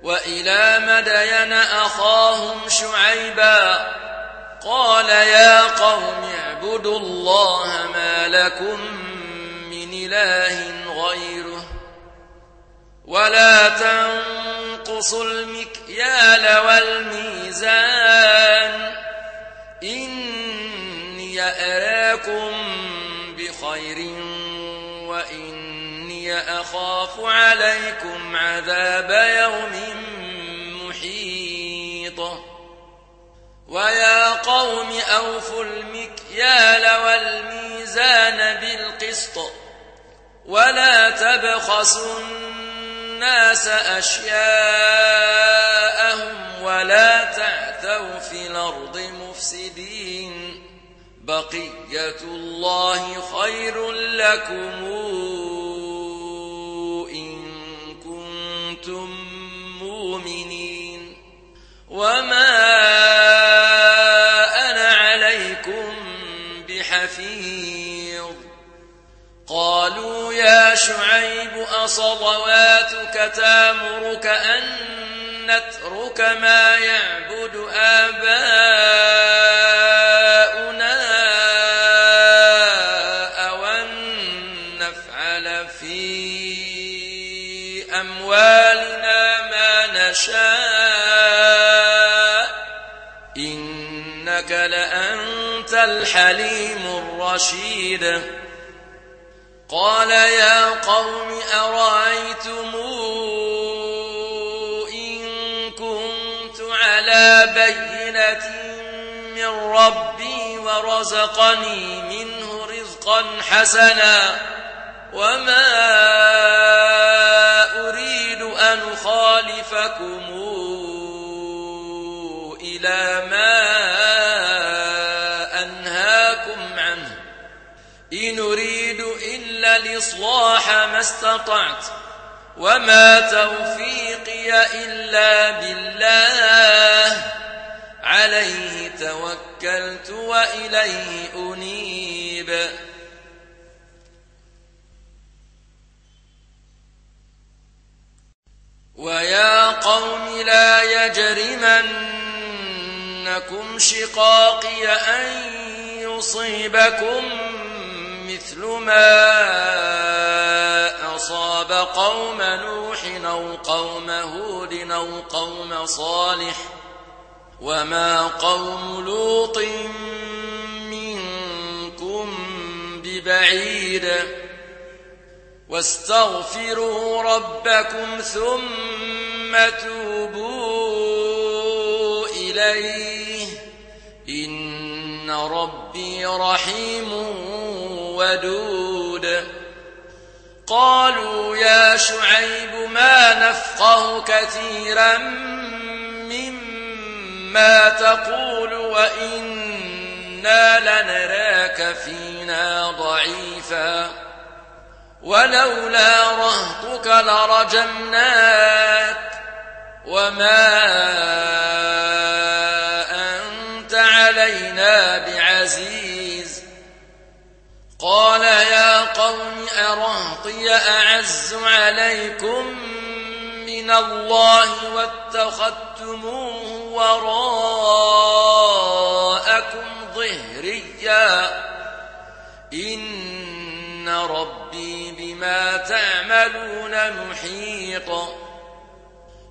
وإلى مدين أخاهم شعيبا قال يا قوم اعبدوا الله ما لكم من إله غيره ولا تنقصوا المكيال والميزان إني أراكم بخير وإني أخاف عليكم عذاب يوم محيط ويا قوم أوفوا المكيال والميزان بالقسط ولا تبخسوا الناس أشياءهم ولا تعثوا في الأرض مفسدين بقية الله خير لكم إن كنتم مؤمنين وما أنا عليكم بحفيظ قالوا يا شعيب أصلواتك تأمرك أن نترك ما يعبد آباؤنا أو أن نفعل في أموالنا ما نشاء إنك لأنت الحليم الرشيد قال يا قوم أرأيتم إن كنت على بينة من ربي ورزقني منه رزقا حسنا وما أريد أن أخالفكم إلى ما أنهاكم عنه إن أريد إلا الإصلاح ما استطعت وما توفيقي إلا بالله عليه توكلت وإليه أنيب ويا قوم لا يجرمنكم شقاقي أن يصيبكم مثل ما أصاب قوم نوح أو قوم هود أو قوم صالح وما قوم لوط منكم ببعيد واستغفروا ربكم ثم توبوا إليه إن ربي رحيم ودود قالوا يا شعيب ما نفقه كثيرا مما تقول وإنا لنراك فينا ضعيفا ولولا رهطك لرجمناك وما أنت علينا بعزيز قال يا قوم أرهطي أعز عليكم من الله واتخذتموه وراءكم ظهريا إن ربي بما تعملون محيط